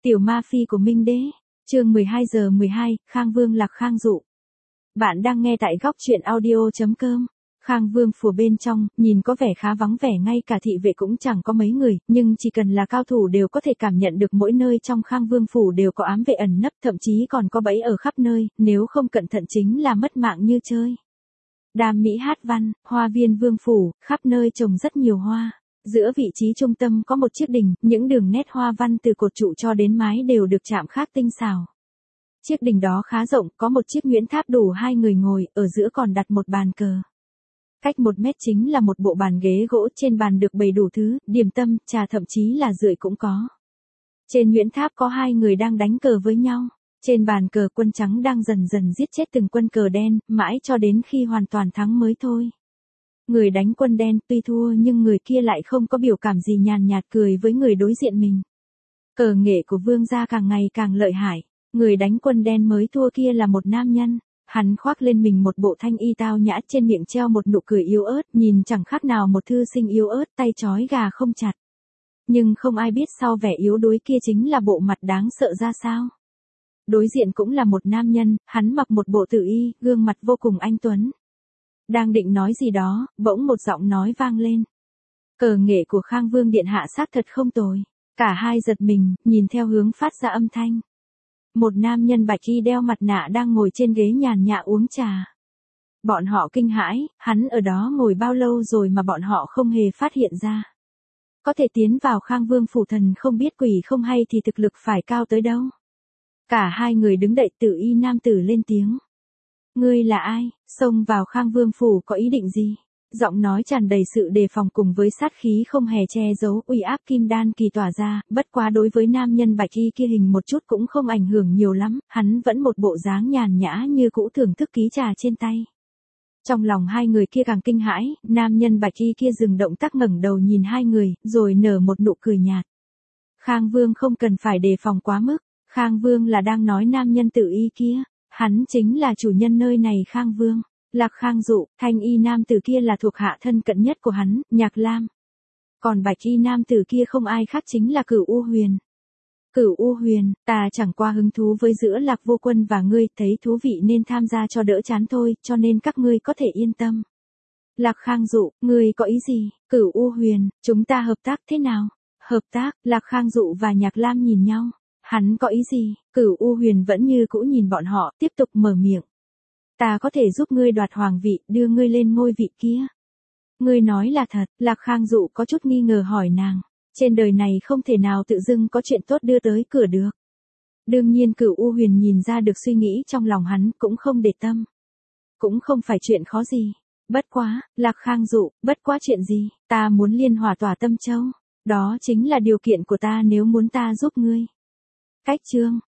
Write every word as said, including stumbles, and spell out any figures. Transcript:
Tiểu ma phi của Minh Đế, chương mười hai giờ mười hai, Khang Vương Lạc Khang Dụ. Bạn đang nghe tại góc truyện audio.com. Khang Vương phủ bên trong, nhìn có vẻ khá vắng vẻ, ngay cả thị vệ cũng chẳng có mấy người, nhưng chỉ cần là cao thủ đều có thể cảm nhận được mỗi nơi trong Khang Vương phủ đều có ám vệ ẩn nấp, thậm chí còn có bẫy ở khắp nơi, nếu không cẩn thận chính là mất mạng như chơi. Đàm mỹ hát văn, hoa viên vương phủ, khắp nơi trồng rất nhiều hoa. Giữa vị trí trung tâm có một chiếc đình, những đường nét hoa văn từ cột trụ cho đến mái đều được chạm khắc tinh xảo. Chiếc đình đó khá rộng, có một chiếc nguyễn tháp đủ hai người ngồi, ở giữa còn đặt một bàn cờ. Cách một mét chính là một bộ bàn ghế gỗ, trên bàn được bày đủ thứ, điểm tâm, trà, thậm chí là rượu cũng có. Trên nguyễn tháp có hai người đang đánh cờ với nhau. Trên bàn cờ quân trắng đang dần dần giết chết từng quân cờ đen, mãi cho đến khi hoàn toàn thắng mới thôi. Người đánh quân đen tuy thua nhưng người kia lại không có biểu cảm gì, nhàn nhạt cười với người đối diện mình. Cờ nghệ của vương gia càng ngày càng lợi hại. Người đánh quân đen mới thua kia là một nam nhân. Hắn khoác lên mình một bộ thanh y tao nhã, trên miệng treo một nụ cười yếu ớt, nhìn chẳng khác nào một thư sinh yếu ớt, tay trói gà không chặt. Nhưng không ai biết sau vẻ yếu đuối kia chính là bộ mặt đáng sợ ra sao. Đối diện cũng là một nam nhân, hắn mặc một bộ tử y, gương mặt vô cùng anh tuấn. Đang định nói gì đó, bỗng một giọng nói vang lên. Cờ nghệ của Khang Vương điện hạ xác thật không tồi. Cả hai giật mình, nhìn theo hướng phát ra âm thanh. Một nam nhân bạch y đeo mặt nạ đang ngồi trên ghế nhàn nhã uống trà. Bọn họ kinh hãi, hắn ở đó ngồi bao lâu rồi mà bọn họ không hề phát hiện ra. Có thể tiến vào Khang Vương phủ, thần không biết quỷ không hay thì thực lực phải cao tới đâu. Cả hai người đứng đậy, tử y nam tử lên tiếng. Ngươi là ai, xông vào Khang Vương phủ có ý định gì? Giọng nói tràn đầy sự đề phòng cùng với sát khí không hề che giấu, uy áp kim đan kỳ tỏa ra, bất quá đối với nam nhân bạch y kia hình một chút cũng không ảnh hưởng nhiều lắm, hắn vẫn một bộ dáng nhàn nhã như cũ thưởng thức ký trà trên tay. Trong lòng hai người kia càng kinh hãi, nam nhân bạch y kia dừng động tác, ngẩng đầu nhìn hai người, rồi nở một nụ cười nhạt. Khang Vương không cần phải đề phòng quá mức, Khang Vương là đang nói nam nhân tử y kia. Hắn chính là chủ nhân nơi này, Khang Vương, Lạc Khang Dụ. Thanh y nam tử kia là thuộc hạ thân cận nhất của hắn, Nhạc Lam. Còn bạch y nam tử kia không ai khác chính là Cửu U Huyền. Cửu U Huyền, ta chẳng qua hứng thú với giữa Lạc Vô Quân và ngươi, thấy thú vị nên tham gia cho đỡ chán thôi, cho nên các ngươi có thể yên tâm. Lạc Khang Dụ, ngươi có ý gì? Cửu U Huyền, chúng ta hợp tác thế nào? Hợp tác? Lạc Khang Dụ và Nhạc Lam nhìn nhau. Hắn có ý gì? Cửu U Huyền vẫn như cũ nhìn bọn họ, tiếp tục mở miệng. Ta có thể giúp ngươi đoạt hoàng vị, đưa ngươi lên ngôi vị kia. Ngươi nói là thật? Lạc Khang Dụ có chút nghi ngờ hỏi nàng. Trên đời này không thể nào tự dưng có chuyện tốt đưa tới cửa được. Đương nhiên Cửu U Huyền nhìn ra được suy nghĩ trong lòng hắn, cũng không để tâm. Cũng không phải chuyện khó gì. Bất quá, Lạc Khang Dụ, bất quá chuyện gì? Ta muốn liên hỏa tỏa Tâm Châu. Đó chính là điều kiện của ta nếu muốn ta giúp ngươi. Cách chương,